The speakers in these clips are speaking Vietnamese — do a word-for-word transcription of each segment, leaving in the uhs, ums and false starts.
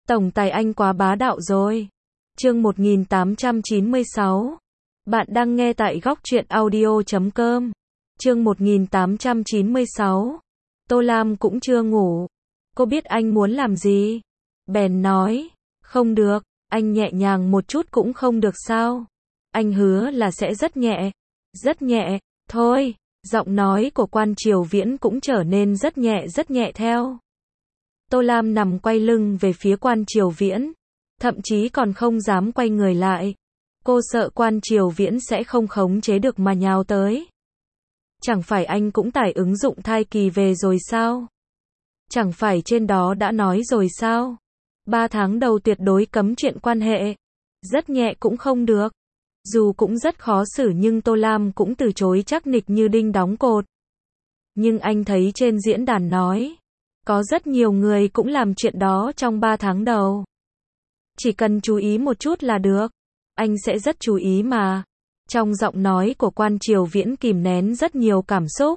Tổng tài anh quá bá đạo rồi. Chương một nghìn tám trăm chín mươi sáu. Bạn đang nghe tại góc truyện audio chấm com. Chương một nghìn tám trăm chín mươi sáu. Tô Lam cũng chưa ngủ. Cô biết anh muốn làm gì? Bèn nói, không được, anh nhẹ nhàng một chút cũng không được sao? Anh hứa là sẽ rất nhẹ. Rất nhẹ, thôi. Giọng nói của Quan Triều Viễn cũng trở nên rất nhẹ rất nhẹ theo. Tô Lam nằm quay lưng về phía Quan Triều Viễn, thậm chí còn không dám quay người lại. Cô sợ Quan Triều Viễn sẽ không khống chế được mà nhào tới. Chẳng phải anh cũng tải ứng dụng thai kỳ về rồi sao? Chẳng phải trên đó đã nói rồi sao? Ba tháng đầu tuyệt đối cấm chuyện quan hệ. Rất nhẹ cũng không được. Dù cũng rất khó xử nhưng Tô Lam cũng từ chối chắc nịch như đinh đóng cột. Nhưng anh thấy trên diễn đàn nói, có rất nhiều người cũng làm chuyện đó trong ba tháng đầu. Chỉ cần chú ý một chút là được. Anh sẽ rất chú ý mà. Trong giọng nói của Quan Triều Viễn kìm nén rất nhiều cảm xúc.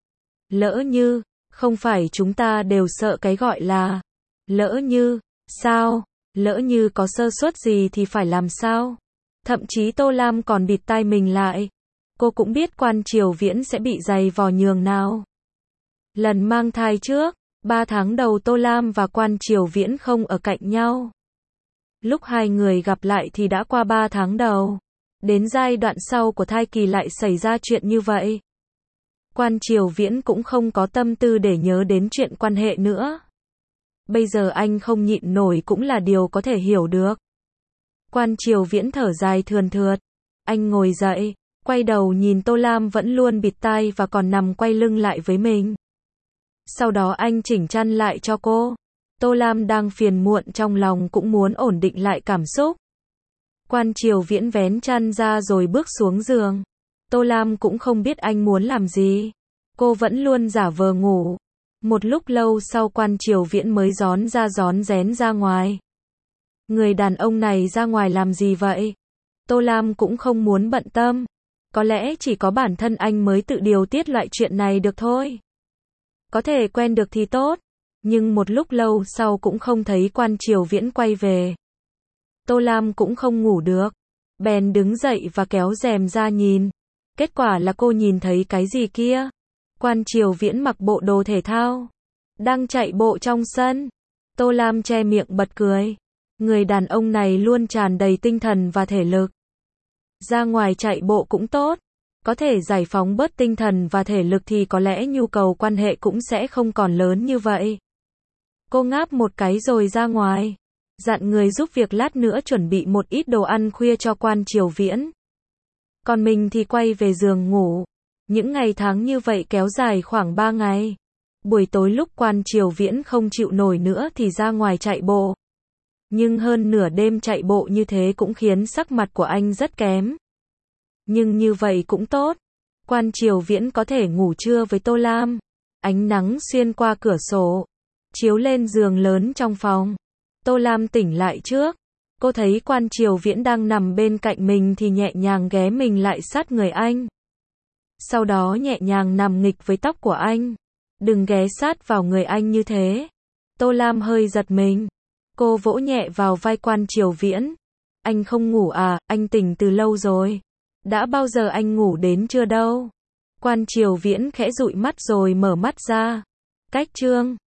Lỡ như, không phải chúng ta đều sợ cái gọi là lỡ như, sao? Lỡ như có sơ suất gì thì phải làm sao? Thậm chí Tô Lam còn bịt tai mình lại. Cô cũng biết Quan Triều Viễn sẽ bị giày vò nhường nào. Lần mang thai trước, ba tháng đầu Tô Lam và Quan Triều Viễn không ở cạnh nhau. Lúc hai người gặp lại thì đã qua ba tháng đầu. Đến giai đoạn sau của thai kỳ lại xảy ra chuyện như vậy. Quan Triều Viễn cũng không có tâm tư để nhớ đến chuyện quan hệ nữa. Bây giờ anh không nhịn nổi cũng là điều có thể hiểu được. Quan Triều Viễn thở dài thườn thượt. Anh ngồi dậy, quay đầu nhìn Tô Lam vẫn luôn bịt tai và còn nằm quay lưng lại với mình. Sau đó anh chỉnh chăn lại cho cô. Tô Lam đang phiền muộn trong lòng cũng muốn ổn định lại cảm xúc. Quan Triều Viễn vén chăn ra rồi bước xuống giường. Tô Lam cũng không biết anh muốn làm gì. Cô vẫn luôn giả vờ ngủ. Một lúc lâu sau Quan Triều Viễn mới rón ra rón rén ra ngoài. Người đàn ông này ra ngoài làm gì vậy? Tô Lam cũng không muốn bận tâm. Có lẽ chỉ có bản thân anh mới tự điều tiết loại chuyện này được thôi. Có thể quen được thì tốt. Nhưng một lúc lâu sau cũng không thấy Quan Triều Viễn quay về. Tô Lam cũng không ngủ được. Bèn đứng dậy và kéo rèm ra nhìn. Kết quả là cô nhìn thấy cái gì kia? Quan Triều Viễn mặc bộ đồ thể thao. Đang chạy bộ trong sân. Tô Lam che miệng bật cười. Người đàn ông này luôn tràn đầy tinh thần và thể lực. Ra ngoài chạy bộ cũng tốt. Có thể giải phóng bớt tinh thần và thể lực thì có lẽ nhu cầu quan hệ cũng sẽ không còn lớn như vậy. Cô ngáp một cái rồi ra ngoài. Dặn người giúp việc lát nữa chuẩn bị một ít đồ ăn khuya cho Quan Triều Viễn. Còn mình thì quay về giường ngủ. Những ngày tháng như vậy kéo dài khoảng ba ngày. Buổi tối lúc Quan Triều Viễn không chịu nổi nữa thì ra ngoài chạy bộ. Nhưng hơn nửa đêm chạy bộ như thế cũng khiến sắc mặt của anh rất kém. Nhưng như vậy cũng tốt. Quan Triều Viễn có thể ngủ trưa với Tô Lam. Ánh nắng xuyên qua cửa sổ, chiếu lên giường lớn trong phòng. Tô Lam tỉnh lại trước. Cô thấy Quan Triều Viễn đang nằm bên cạnh mình thì nhẹ nhàng ghé mình lại sát người anh. Sau đó nhẹ nhàng nằm nghịch với tóc của anh. Đừng ghé sát vào người anh như thế. Tô Lam hơi giật mình. Cô vỗ nhẹ vào vai Quan Triều Viễn. Anh không ngủ à, anh tỉnh từ lâu rồi. Đã bao giờ anh ngủ đến chưa đâu. Quan Triều Viễn khẽ dụi mắt rồi mở mắt ra. Cách chương